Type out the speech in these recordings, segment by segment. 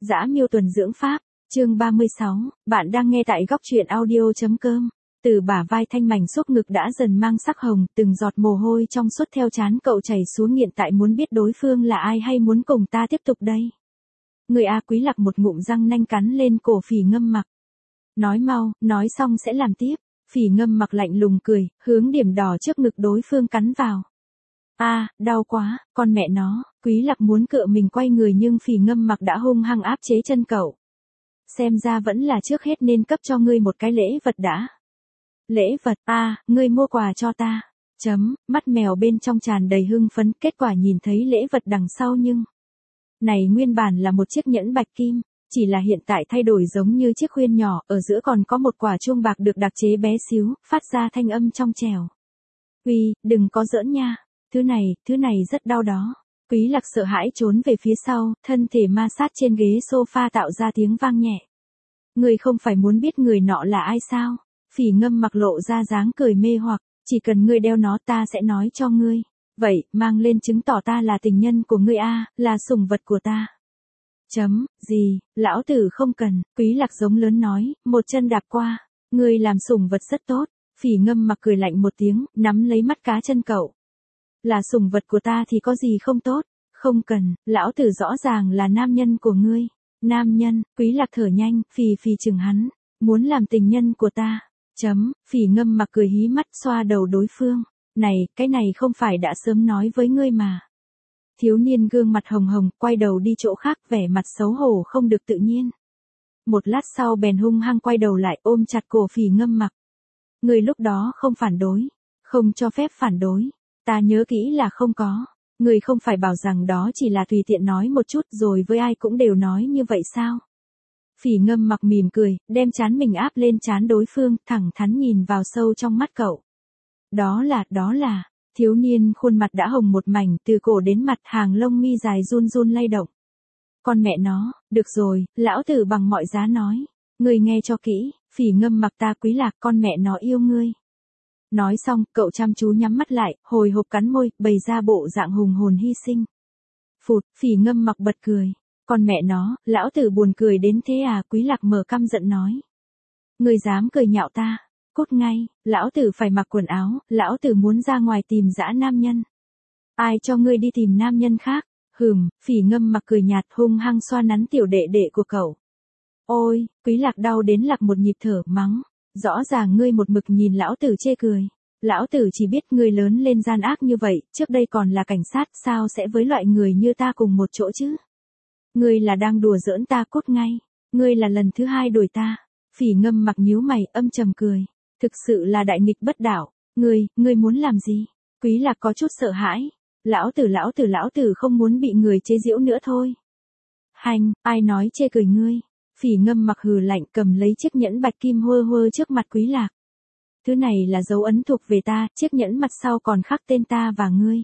Dã miêu tuần dưỡng pháp, chương 36, bạn đang nghe tại góc truyện audio.com. Từ bả vai thanh mảnh xúc ngực đã dần mang sắc hồng, từng giọt mồ hôi trong suốt theo trán cậu chảy xuống, nghiện tại muốn biết đối phương là ai hay muốn cùng ta tiếp tục đây. Người A Quý Lạc một ngụm răng nanh cắn lên cổ Phỉ Ngâm Mặc. Nói mau, nói xong sẽ làm tiếp. Phỉ Ngâm Mặc lạnh lùng cười, hướng điểm đỏ trước ngực đối phương cắn vào. Đau quá, con mẹ nó. Quý Lạc muốn cựa mình quay người nhưng Phỉ Ngâm Mặc đã hung hăng áp chế chân cậu. Xem ra vẫn là trước hết nên cấp cho ngươi một cái lễ vật đã. Lễ vật, ngươi mua quà cho ta. Mắt mèo bên trong tràn đầy hưng phấn, kết quả nhìn thấy lễ vật đằng sau nhưng. Này nguyên bản là một chiếc nhẫn bạch kim, chỉ là hiện tại thay đổi giống như chiếc khuyên nhỏ, ở giữa còn có một quả chuông bạc được đặc chế bé xíu, phát ra thanh âm trong trẻo. Uy, đừng có giỡn nha, thứ này rất đau đó. Quý Lạc sợ hãi trốn về phía sau, thân thể ma sát trên ghế sofa tạo ra tiếng vang nhẹ. Ngươi không phải muốn biết người nọ là ai sao? Phỉ Ngâm Mặc lộ ra dáng cười mê hoặc, chỉ cần ngươi đeo nó ta sẽ nói cho ngươi. Vậy, mang lên chứng tỏ ta là tình nhân của ngươi là sủng vật của ta. Gì, lão tử không cần, Quý Lạc giống lớn nói, một chân đạp qua. Ngươi làm sủng vật rất tốt. Phỉ Ngâm Mặc cười lạnh một tiếng, nắm lấy mắt cá chân cậu. Là sủng vật của ta thì có gì không tốt? Không cần, lão tử rõ ràng là nam nhân của ngươi. Nam nhân, Quý Lạc thở nhanh, phì chừng hắn. Muốn làm tình nhân của ta. Phỉ Ngâm Mặc cười hí mắt xoa đầu đối phương. Này, cái này không phải đã sớm nói với ngươi mà. Thiếu niên gương mặt hồng hồng, quay đầu đi chỗ khác, vẻ mặt xấu hổ không được tự nhiên. Một lát sau bèn hung hăng quay đầu lại ôm chặt cổ Phỉ Ngâm Mặc. Ngươi lúc đó không phản đối. Không cho phép phản đối. Ta nhớ kỹ là không có. Ngươi không phải bảo rằng đó chỉ là tùy tiện nói một chút rồi với ai cũng đều nói như vậy sao? Phỉ Ngâm Mặc mỉm cười, đem trán mình áp lên trán đối phương, thẳng thắn nhìn vào sâu trong mắt cậu. Đó là, thiếu niên khuôn mặt đã hồng một mảnh, từ cổ đến mặt, hàng lông mi dài run run lay động. Con mẹ nó, được rồi, lão tử bằng mọi giá nói. Ngươi nghe cho kỹ, Phỉ Ngâm Mặc ta Quý Lạc, con mẹ nó yêu ngươi. Nói xong, cậu chăm chú nhắm mắt lại, hồi hộp cắn môi, bày ra bộ dạng hùng hồn hy sinh. Phụt, Phỉ Ngâm Mặc bật cười. Con mẹ nó, lão tử buồn cười đến thế à? Quý Lạc mở căm giận nói. Ngươi dám cười nhạo ta? Cút ngay, lão tử phải mặc quần áo, lão tử muốn ra ngoài tìm dã nam nhân. Ai cho ngươi đi tìm nam nhân khác? Phỉ Ngâm Mặc cười nhạt hung hăng xoa nắn tiểu đệ đệ của cậu. Ôi, Quý Lạc đau đến lạc một nhịp thở mắng. Rõ ràng ngươi một mực nhìn lão tử chê cười. Lão tử chỉ biết ngươi lớn lên gian ác như vậy, trước đây còn là cảnh sát, sao sẽ với loại người như ta cùng một chỗ chứ? Ngươi là đang đùa giỡn ta, cút ngay. Ngươi là lần thứ hai đuổi ta. Phỉ Ngâm Mặc nhíu mày, âm trầm cười. Thực sự là đại nghịch bất đạo. Ngươi muốn làm gì? Quý Lạc có chút sợ hãi. Lão tử không muốn bị người chế giễu nữa thôi. Hành, ai nói chê cười ngươi? Phỉ Ngâm Mặc hừ lạnh, cầm lấy chiếc nhẫn bạch kim hơ trước mặt Quý Lạc. Thứ này là dấu ấn thuộc về ta, chiếc nhẫn mặt sau còn khắc tên ta và ngươi.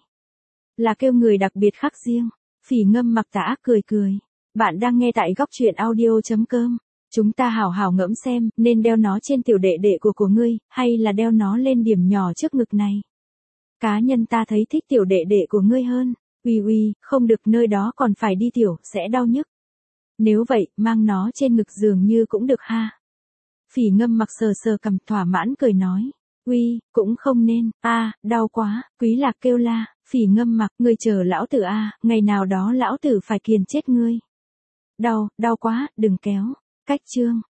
Là kêu người đặc biệt khắc riêng. Phỉ Ngâm Mặc tà ác cười. Bạn đang nghe tại góc truyện audio.com. Chúng ta hảo hảo ngẫm xem, nên đeo nó trên tiểu đệ đệ của ngươi, hay là đeo nó lên điểm nhỏ trước ngực này. Cá nhân ta thấy thích tiểu đệ đệ của ngươi hơn. Uy, không được, nơi đó còn phải đi tiểu, sẽ đau nhức. Nếu vậy, mang nó trên ngực dường như cũng được ha. Phỉ Ngâm Mặc sờ cằm thỏa mãn cười nói. Uy, cũng không nên, đau quá, Quý Lạc kêu la. Phỉ Ngâm Mặc, ngươi chờ lão tử ngày nào đó lão tử phải kiền chết ngươi. Đau quá, đừng kéo. Cách chương.